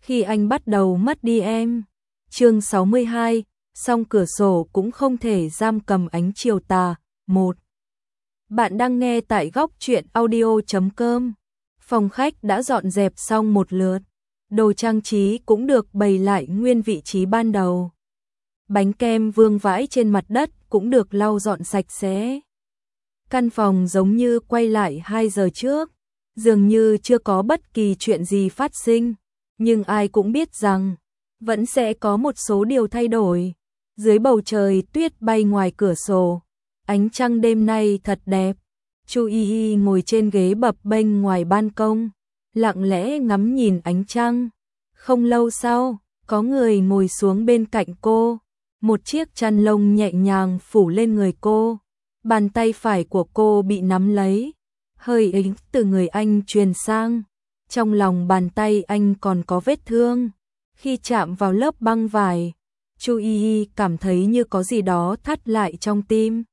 khi anh bắt đầu mất đi em. Chương 62, song cửa sổ cũng không thể giam cầm ánh chiều tà. 1. Bạn đang nghe tại góc truyện audio.com. Phòng khách đã dọn dẹp xong một lượt, đồ trang trí cũng được bày lại nguyên vị trí ban đầu. Bánh kem vương vãi trên mặt đất cũng được lau dọn sạch sẽ. Căn phòng giống như quay lại 2 giờ trước, dường như chưa có bất kỳ chuyện gì phát sinh, nhưng ai cũng biết rằng vẫn sẽ có một số điều thay đổi. Dưới bầu trời tuyết bay ngoài cửa sổ, ánh trăng đêm nay thật đẹp. Chu Y Y ngồi trên ghế bập bênh ngoài ban công, lặng lẽ ngắm nhìn ánh trăng. Không lâu sau, có người ngồi xuống bên cạnh cô, một chiếc chăn lông nhẹ nhàng phủ lên người cô. Bàn tay phải của cô bị nắm lấy, hơi ấm từ người anh truyền sang. Trong lòng bàn tay anh còn có vết thương. Khi chạm vào lớp băng vải, Chu Y Y cảm thấy như có gì đó thắt lại trong tim.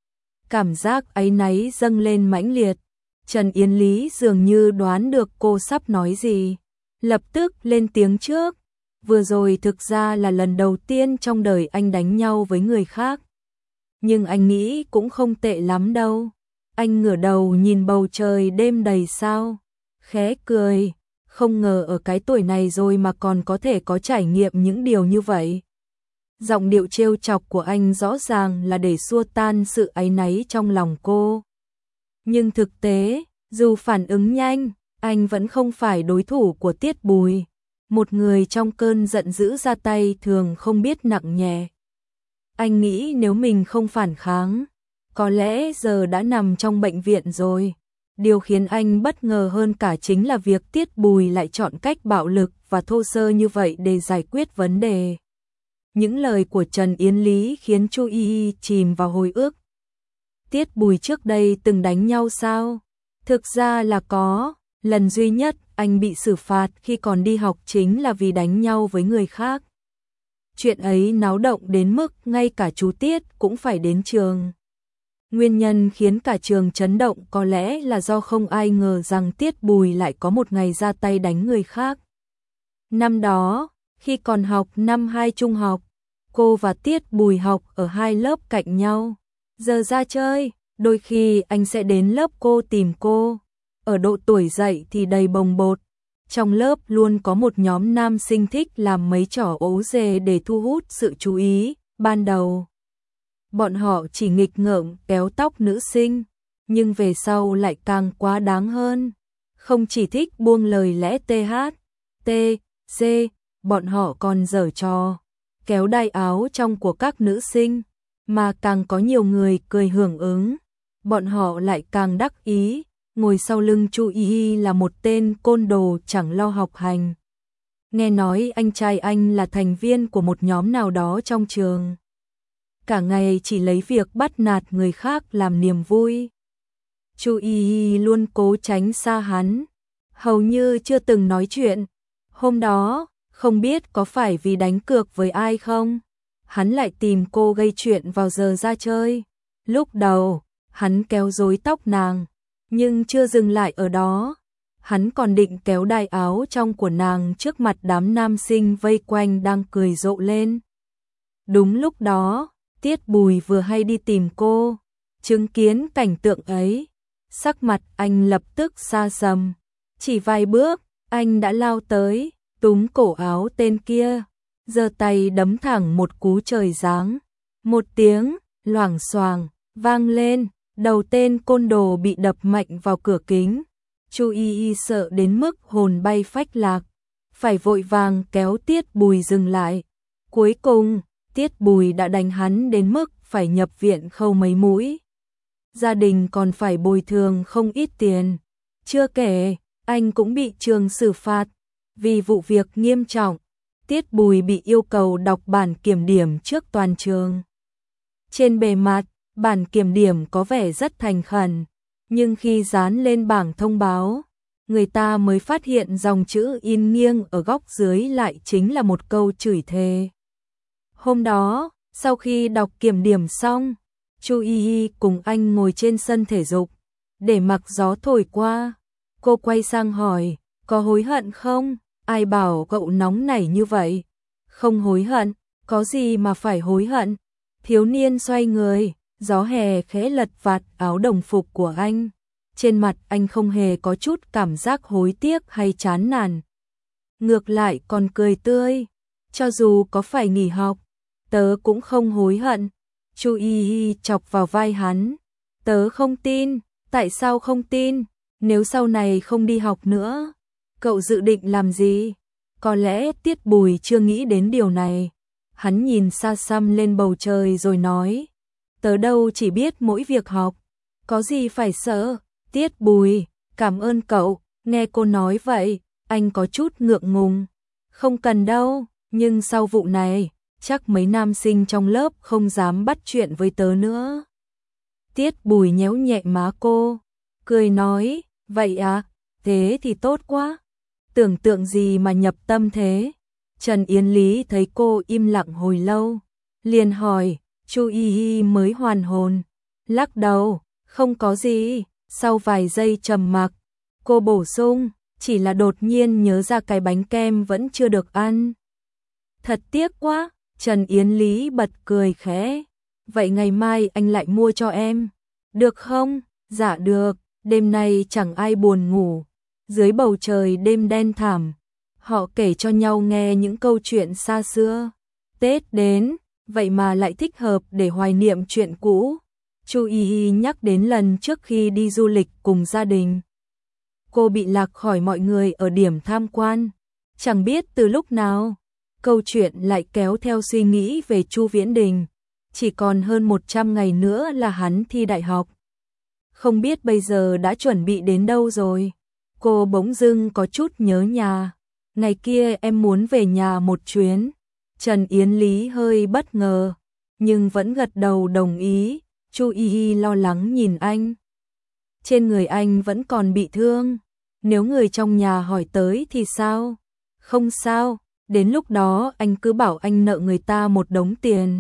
Cảm giác áy náy dâng lên mãnh liệt. Trần Yến Lý dường như đoán được cô sắp nói gì, lập tức lên tiếng trước. Vừa rồi thực ra là lần đầu tiên trong đời anh đánh nhau với người khác, nhưng anh nghĩ cũng không tệ lắm đâu. Anh ngửa đầu nhìn bầu trời đêm đầy sao, khẽ cười, không ngờ ở cái tuổi này rồi mà còn có thể có trải nghiệm những điều như vậy. Giọng điệu trêu chọc của anh rõ ràng là để xua tan sự áy náy trong lòng cô. Nhưng thực tế, dù phản ứng nhanh, anh vẫn không phải đối thủ của Tiết Bùi. Một người trong cơn giận dữ ra tay thường không biết nặng nhẹ. Anh nghĩ nếu mình không phản kháng, có lẽ giờ đã nằm trong bệnh viện rồi. Điều khiến anh bất ngờ hơn cả chính là việc Tiết Bùi lại chọn cách bạo lực và thô sơ như vậy để giải quyết vấn đề. Những lời của Trần Yến Lý khiến Chu Y Y chìm vào hồi ức. Tiết Bùi trước đây từng đánh nhau sao? Thực ra là có, lần duy nhất anh bị xử phạt khi còn đi học chính là vì đánh nhau với người khác. Chuyện ấy náo động đến mức ngay cả chú Tiết cũng phải đến trường. Nguyên nhân khiến cả trường chấn động có lẽ là do không ai ngờ rằng Tiết Bùi lại có một ngày ra tay đánh người khác. Năm đó, khi còn học năm 2 trung học, cô và Tiết Bùi học ở 2 lớp cạnh nhau. Giờ ra chơi, đôi khi anh sẽ đến lớp cô tìm cô. Ở độ tuổi dậy thì đầy bồng bột. Trong lớp luôn có một nhóm nam sinh thích làm mấy trò ố dề để thu hút sự chú ý. Ban đầu, bọn họ chỉ nghịch ngợm kéo tóc nữ sinh, nhưng về sau lại càng quá đáng hơn. Không chỉ thích buông lời lẽ THT, bọn họ còn giở trò kéo đai áo trong của các nữ sinh, mà càng có nhiều người cười hưởng ứng. Bọn họ lại càng đắc ý, ngồi sau lưng Chu Y Y là một tên côn đồ chẳng lo học hành. Nghe nói anh trai anh là thành viên của một nhóm nào đó trong trường, cả ngày chỉ lấy việc bắt nạt người khác làm niềm vui. Chu Y Y luôn cố tránh xa hắn, hầu như chưa từng nói chuyện. Hôm đó, không biết có phải vì đánh cược với ai không, hắn lại tìm cô gây chuyện vào giờ ra chơi. Lúc đầu, hắn kéo rối tóc nàng, nhưng chưa dừng lại ở đó. Hắn còn định kéo đai áo trong của nàng trước mặt đám nam sinh vây quanh đang cười rộ lên. Đúng lúc đó, Tiết Bùi vừa hay đi tìm cô, chứng kiến cảnh tượng ấy, sắc mặt anh lập tức xa sầm. Chỉ vài bước, anh đã lao tới, túm cổ áo tên kia, giơ tay đấm thẳng một cú trời giáng. Một tiếng loảng xoảng vang lên, đầu tên côn đồ bị đập mạnh vào cửa kính. Chu Y Y sợ đến mức hồn bay phách lạc, phải vội vàng kéo Tiết Bùi dừng lại. Cuối cùng, Tiết Bùi đã đánh hắn đến mức phải nhập viện khâu mấy mũi. Gia đình còn phải bồi thường không ít tiền. Chưa kể, anh cũng bị trường xử phạt. Vì vụ việc nghiêm trọng, Tiết Bùi bị yêu cầu đọc bản kiểm điểm trước toàn trường. Trên bề mặt, bản kiểm điểm có vẻ rất thành khẩn, nhưng khi dán lên bảng thông báo, người ta mới phát hiện dòng chữ in nghiêng ở góc dưới lại chính là một câu chửi thề. Hôm đó, sau khi đọc kiểm điểm xong, Chu Y Y cùng anh ngồi trên sân thể dục, để mặc gió thổi qua. Cô quay sang hỏi, có hối hận không? Ai bảo cậu nóng nảy như vậy? Không hối hận, có gì mà phải hối hận? Thiếu niên xoay người, gió hè khẽ lật vạt áo đồng phục của anh. Trên mặt anh không hề có chút cảm giác hối tiếc hay chán nản. Ngược lại còn cười tươi. Cho dù có phải nghỉ học, tớ cũng không hối hận. Chu Y Y chọc vào vai hắn. Tớ không tin. Tại sao không tin? Nếu sau này không đi học nữa, cậu dự định làm gì? Có lẽ Tiết Bùi chưa nghĩ đến điều này. Hắn nhìn xa xăm lên bầu trời rồi nói. Tớ đâu chỉ biết mỗi việc học. Có gì phải sợ? Tiết Bùi, cảm ơn cậu. Nghe cô nói vậy, anh có chút ngượng ngùng. Không cần đâu, nhưng sau vụ này, chắc mấy nam sinh trong lớp không dám bắt chuyện với tớ nữa. Tiết Bùi nhéo nhẹ má cô, cười nói, vậy à, thế thì tốt quá. Tưởng tượng gì mà nhập tâm thế? Trần Yến Lý thấy cô im lặng hồi lâu, liền hỏi. Chu Y Y mới hoàn hồn, lắc đầu, không có gì. Sau vài giây trầm mặc, cô bổ sung, chỉ là đột nhiên nhớ ra cái bánh kem vẫn chưa được ăn. Thật tiếc quá. Trần Yến Lý bật cười khẽ. Vậy ngày mai anh lại mua cho em, được không? Dạ được. Đêm nay chẳng ai buồn ngủ. Dưới bầu trời đêm đen thẳm, họ kể cho nhau nghe những câu chuyện xa xưa. Tết đến, vậy mà lại thích hợp để hoài niệm chuyện cũ. Chu Y Y nhắc đến lần trước khi đi du lịch cùng gia đình. Cô bị lạc khỏi mọi người ở điểm tham quan. Chẳng biết từ lúc nào, câu chuyện lại kéo theo suy nghĩ về Chu Viễn Đình. Chỉ còn hơn 100 ngày nữa là hắn thi đại học. Không biết bây giờ đã chuẩn bị đến đâu rồi. Cô bỗng dưng có chút nhớ nhà. Ngày kia em muốn về nhà một chuyến. Trần Yến Lý hơi bất ngờ, nhưng vẫn gật đầu đồng ý. Chu Y Y lo lắng nhìn anh. Trên người anh vẫn còn bị thương. Nếu người trong nhà hỏi tới thì sao? Không sao, đến lúc đó anh cứ bảo anh nợ người ta một đống tiền.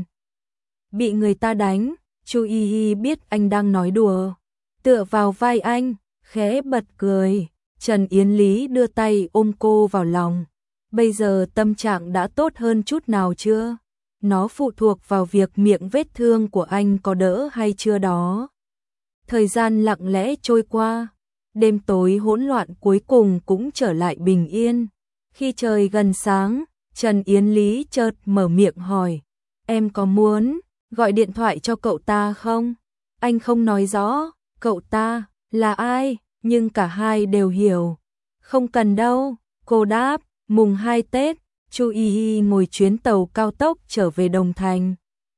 Bị người ta đánh, Chu Y Y biết anh đang nói đùa. Tựa vào vai anh, khẽ bật cười. Trần Yến Lý đưa tay ôm cô vào lòng. Bây giờ tâm trạng đã tốt hơn chút nào chưa? Nó phụ thuộc vào việc miệng vết thương của anh có đỡ hay chưa đó. Thời gian lặng lẽ trôi qua. Đêm tối hỗn loạn cuối cùng cũng trở lại bình yên. Khi trời gần sáng, Trần Yến Lý chợt mở miệng hỏi. Em có muốn gọi điện thoại cho cậu ta không? Anh không nói rõ, cậu ta là ai, nhưng cả hai đều hiểu. Không cần đâu, cô đáp. Mùng 2 Tết, Chu Y Y ngồi chuyến tàu cao tốc trở về Đồng Thành.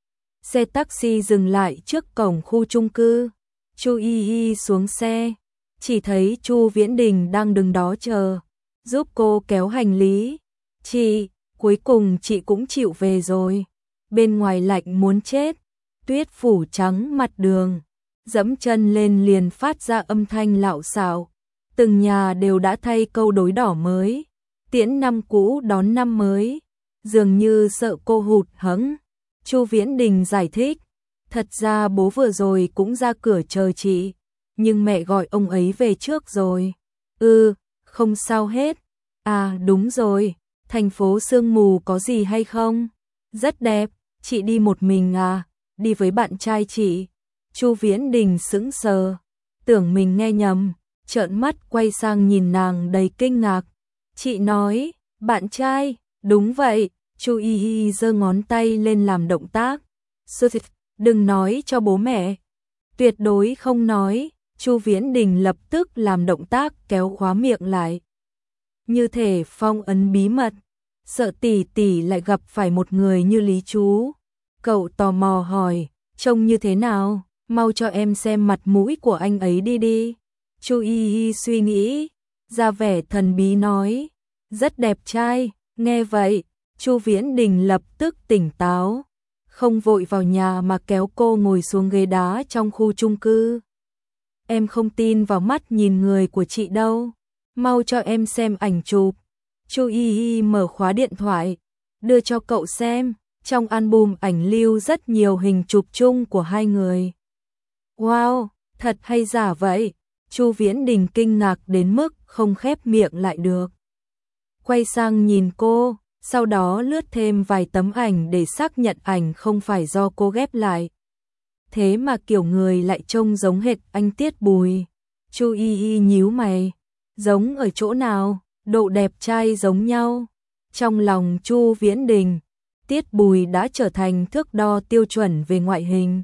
Xe taxi dừng lại trước cổng khu chung cư. Chu Y Y xuống xe, chỉ thấy Chu Viễn Đình đang đứng đó chờ, giúp cô kéo hành lý. Chị, cuối cùng chị cũng chịu về rồi. Bên ngoài lạnh muốn chết, tuyết phủ trắng mặt đường, dẫm chân lên liền phát ra âm thanh lạo xạo. Từng nhà đều đã thay câu đối đỏ mới, tiễn năm cũ đón năm mới, dường như sợ cô hụt hẫng. Chu Viễn Đình giải thích, thật ra bố vừa rồi cũng ra cửa chờ chị, nhưng mẹ gọi ông ấy về trước rồi. Không sao hết. À đúng rồi, thành phố sương mù có gì hay không? Rất đẹp. Chị đi một mình à? Đi với bạn trai chị? Chu Viễn Đình sững sờ, tưởng mình nghe nhầm, trợn mắt quay sang nhìn nàng đầy kinh ngạc. Chị nói, bạn trai? Đúng vậy. Chu Y Y giơ ngón tay lên làm động tác. Đừng nói cho bố mẹ. Tuyệt đối không nói. Chu Viễn Đình lập tức làm động tác kéo khóa miệng lại, như thể phong ấn bí mật, sợ tỷ tỷ lại gặp phải một người như Lý chú. Cậu tò mò hỏi, trông như thế nào? Mau cho em xem mặt mũi của anh ấy đi. Chu Y Y suy nghĩ, ra vẻ thần bí nói, rất đẹp trai. Nghe vậy, Chu Viễn Đình lập tức tỉnh táo, không vội vào nhà mà kéo cô ngồi xuống ghế đá trong khu chung cư. Em không tin vào mắt nhìn người của chị đâu, mau cho em xem ảnh chụp. Chu Y Y mở khóa điện thoại, đưa cho cậu xem. Trong album ảnh lưu rất nhiều hình chụp chung của hai người. Wow, thật hay giả vậy? Chu Viễn Đình kinh ngạc đến mức không khép miệng lại được. quay sang nhìn cô, sau đó lướt thêm vài tấm ảnh để xác nhận ảnh không phải do cô ghép lại. Thế mà kiểu người lại trông giống hệt anh Tiết Bùi. Chu Y Y nhíu mày, giống ở chỗ nào? Độ đẹp trai giống nhau. Trong lòng Chu Viễn Đình, Tiết Bùi đã trở thành thước đo tiêu chuẩn về ngoại hình.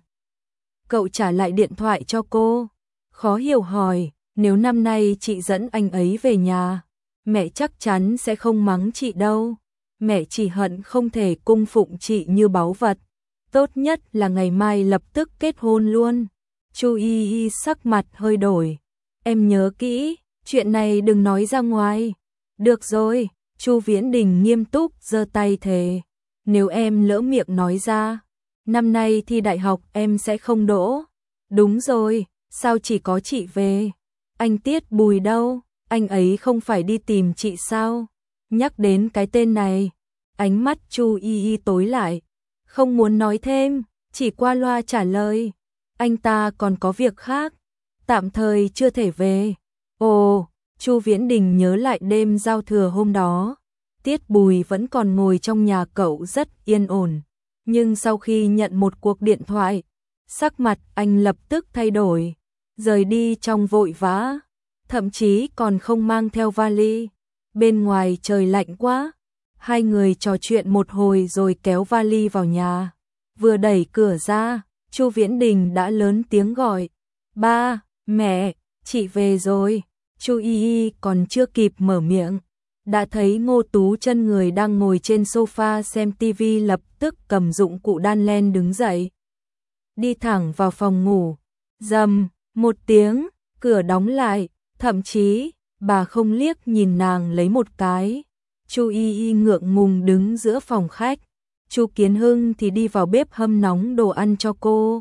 Cậu trả lại điện thoại cho cô, khó hiểu hỏi, nếu năm nay chị dẫn anh ấy về nhà, mẹ chắc chắn sẽ không mắng chị đâu. Mẹ chỉ hận không thể cung phụng chị như báu vật. Tốt nhất là ngày mai lập tức kết hôn luôn. Chu Y Y sắc mặt hơi đổi. Em nhớ kỹ, chuyện này đừng nói ra ngoài. Được rồi, Chu Viễn Đình nghiêm túc giơ tay thề. Nếu em lỡ miệng nói ra, năm nay thi đại học em sẽ không đỗ. Đúng rồi, sao chỉ có chị về? Anh Tiết Bùi đâu? Anh ấy không phải đi tìm chị sao? Nhắc đến cái tên này, ánh mắt Chu Y Y tối lại. Không muốn nói thêm, chỉ qua loa trả lời. Anh ta còn có việc khác, tạm thời chưa thể về. Ồ, Chu Viễn Đình nhớ lại đêm giao thừa hôm đó. Tiết Bùi vẫn còn ngồi trong nhà cậu rất yên ổn. Nhưng sau khi nhận một cuộc điện thoại, sắc mặt anh lập tức thay đổi. Rời đi trong vội vã, thậm chí còn không mang theo vali. Bên ngoài trời lạnh quá. Hai người trò chuyện một hồi rồi kéo vali vào nhà. Vừa đẩy cửa ra, Chu Viễn Đình đã lớn tiếng gọi. Ba, mẹ, chị về rồi. Chu Y Y còn chưa kịp mở miệng, đã thấy Ngô Tú Chân người đang ngồi trên sofa xem tivi lập tức cầm dụng cụ đan len đứng dậy. Đi thẳng vào phòng ngủ. Rầm, một tiếng, cửa đóng lại, thậm chí, bà không liếc nhìn nàng lấy một cái. Chu Y Y ngượng ngùng đứng giữa phòng khách. Chu Kiến Hưng thì đi vào bếp hâm nóng đồ ăn cho cô.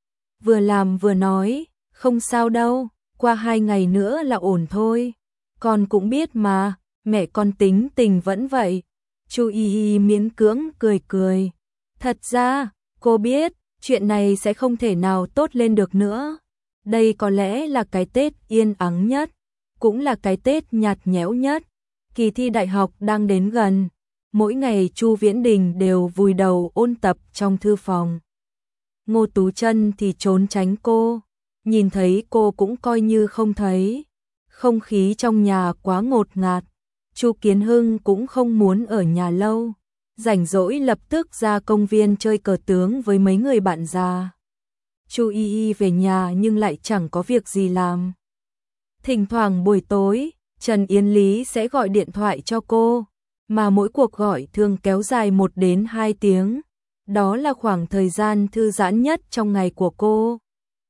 Vừa làm vừa nói, không sao đâu, qua 2 ngày nữa là ổn thôi. Con cũng biết mà, mẹ con tính tình vẫn vậy. Chu Y Y miễn cưỡng cười cười. Thật ra, cô biết, chuyện này sẽ không thể nào tốt lên được nữa. Đây có lẽ là cái Tết yên ắng nhất, cũng là cái Tết nhạt nhẽo nhất. Kỳ thi đại học đang đến gần, mỗi ngày Chu Viễn Đình đều vùi đầu ôn tập trong thư phòng. Ngô Tú Chân thì trốn tránh cô, nhìn thấy cô cũng coi như không thấy. Không khí trong nhà quá ngột ngạt, Chu Kiến Hưng cũng không muốn ở nhà lâu, rảnh rỗi lập tức ra công viên chơi cờ tướng với mấy người bạn già. Chu Y Y về nhà nhưng lại chẳng có việc gì làm. Thỉnh thoảng buổi tối, Trần Yến Lý sẽ gọi điện thoại cho cô, mà mỗi cuộc gọi thường kéo dài 1 đến 2 tiếng. Đó là khoảng thời gian thư giãn nhất trong ngày của cô.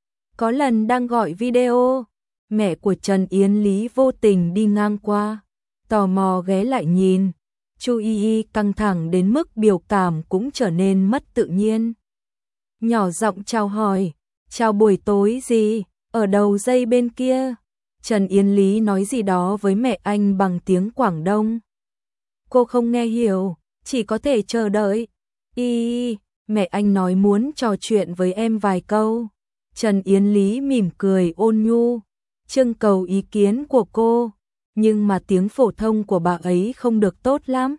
Có lần đang gọi video, mẹ của Trần Yến Lý vô tình đi ngang qua, tò mò ghé lại nhìn. Chu Y Y căng thẳng đến mức biểu cảm cũng trở nên mất tự nhiên. Nhỏ giọng chào hỏi, chào buổi tối gì, ở đầu dây bên kia. Trần Yến Lý nói gì đó với mẹ anh bằng tiếng Quảng Đông. Cô không nghe hiểu, chỉ có thể chờ đợi. Y, mẹ anh nói muốn trò chuyện với em vài câu. Trần Yến Lý mỉm cười ôn nhu, trưng cầu ý kiến của cô, nhưng mà tiếng phổ thông của bà ấy không được tốt lắm.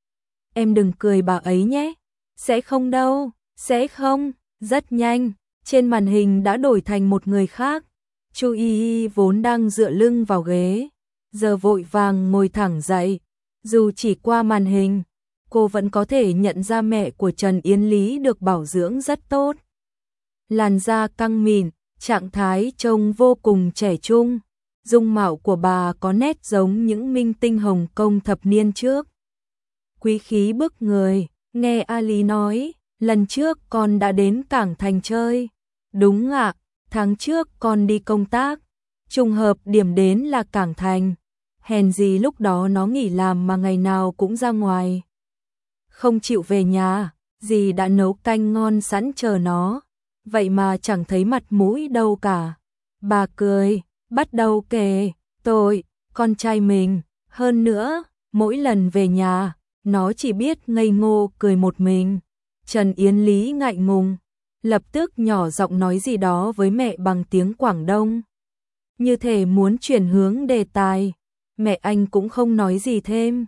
Em đừng cười bà ấy nhé. Sẽ không đâu, sẽ không. Rất nhanh, trên màn hình đã đổi thành một người khác. Chu Y Y vốn đang dựa lưng vào ghế, giờ vội vàng ngồi thẳng dậy. Dù chỉ qua màn hình, cô vẫn có thể nhận ra mẹ của Trần Yến Lý được bảo dưỡng rất tốt. Làn da căng mịn, trạng thái trông vô cùng trẻ trung. Dung mạo của bà có nét giống những minh tinh Hồng Kông thập niên trước. Quý khí bức người, nghe Ali nói, lần trước con đã đến Cảng Thành chơi. Đúng ạ, tháng trước con đi công tác, trùng hợp điểm đến là Cảng Thành. Hèn gì lúc đó nó nghỉ làm mà ngày nào cũng ra ngoài. Không chịu về nhà, dì đã nấu canh ngon sẵn chờ nó, vậy mà chẳng thấy mặt mũi đâu cả. Bà cười, bắt đầu kể, tội, con trai mình, hơn nữa, mỗi lần về nhà, nó chỉ biết ngây ngô cười một mình. Trần Yến Lý ngại ngùng, lập tức nhỏ giọng nói gì đó với mẹ bằng tiếng Quảng Đông. Như thể muốn chuyển hướng đề tài, mẹ anh cũng không nói gì thêm,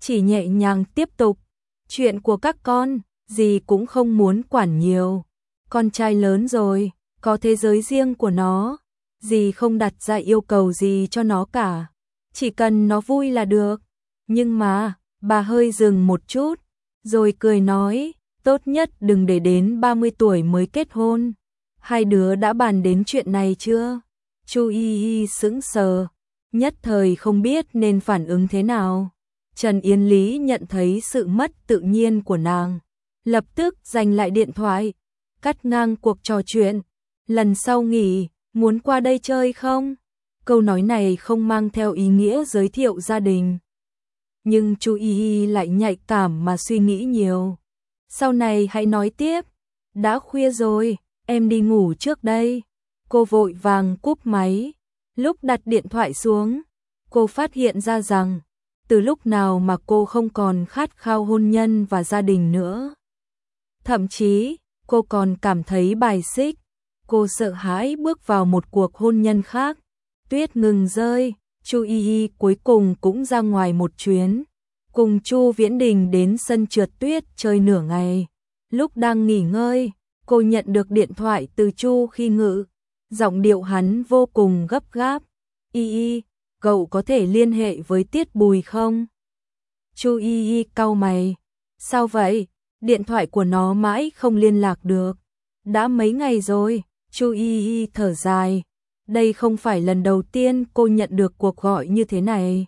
chỉ nhẹ nhàng tiếp tục. Chuyện của các con, dì cũng không muốn quản nhiều. Con trai lớn rồi, có thế giới riêng của nó. Dì không đặt ra yêu cầu gì cho nó cả. Chỉ cần nó vui là được. Nhưng mà, bà hơi dừng một chút, rồi cười nói, tốt nhất đừng để đến 30 tuổi mới kết hôn. Hai đứa đã bàn đến chuyện này chưa? Chu Y Y sững sờ, nhất thời không biết nên phản ứng thế nào. Trần Yến Lý nhận thấy sự mất tự nhiên của nàng, lập tức giành lại điện thoại, cắt ngang cuộc trò chuyện. Lần sau nghỉ, muốn qua đây chơi không? Câu nói này không mang theo ý nghĩa giới thiệu gia đình. Nhưng chú Y Y lại nhạy cảm mà suy nghĩ nhiều. Sau này hãy nói tiếp. Đã khuya rồi, em đi ngủ trước đây. Cô vội vàng cúp máy. Lúc đặt điện thoại xuống, cô phát hiện ra rằng, từ lúc nào mà cô không còn khát khao hôn nhân và gia đình nữa. Thậm chí, cô còn cảm thấy bài xích. Cô sợ hãi bước vào một cuộc hôn nhân khác. Tuyết ngừng rơi, Chu Y Y cuối cùng cũng ra ngoài một chuyến. Cùng Chu Viễn Đình đến sân trượt tuyết chơi nửa ngày. Lúc đang nghỉ ngơi, cô nhận được điện thoại từ Chu Khi Ngự. Giọng điệu hắn vô cùng gấp gáp. Y Y, cậu có thể liên hệ với Tiết Bùi không? Chu Y Y cau mày. Sao vậy? Điện thoại của nó mãi không liên lạc được. Đã mấy ngày rồi, Chu Y Y thở dài. Đây không phải lần đầu tiên cô nhận được cuộc gọi như thế này.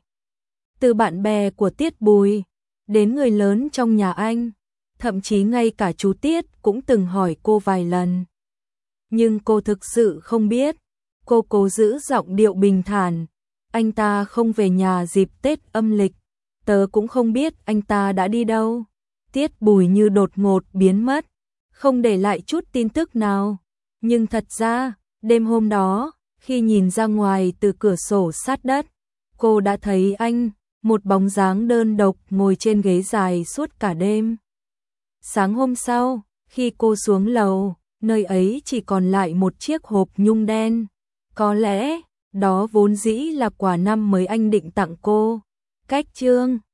Từ bạn bè của Tiết Bùi, đến người lớn trong nhà anh, thậm chí ngay cả chú Tiết cũng từng hỏi cô vài lần. Nhưng cô thực sự không biết. Cô cố giữ giọng điệu bình thản. Anh ta không về nhà dịp Tết âm lịch. Tớ cũng không biết anh ta đã đi đâu. Tiết Bùi như đột ngột biến mất, không để lại chút tin tức nào. Nhưng thật ra, đêm hôm đó, khi nhìn ra ngoài từ cửa sổ sát đất, cô đã thấy anh, một bóng dáng đơn độc ngồi trên ghế dài suốt cả đêm. Sáng hôm sau, khi cô xuống lầu, nơi ấy chỉ còn lại một chiếc hộp nhung đen. Có lẽ, đó vốn dĩ là quà năm mới anh định tặng cô. Cách chương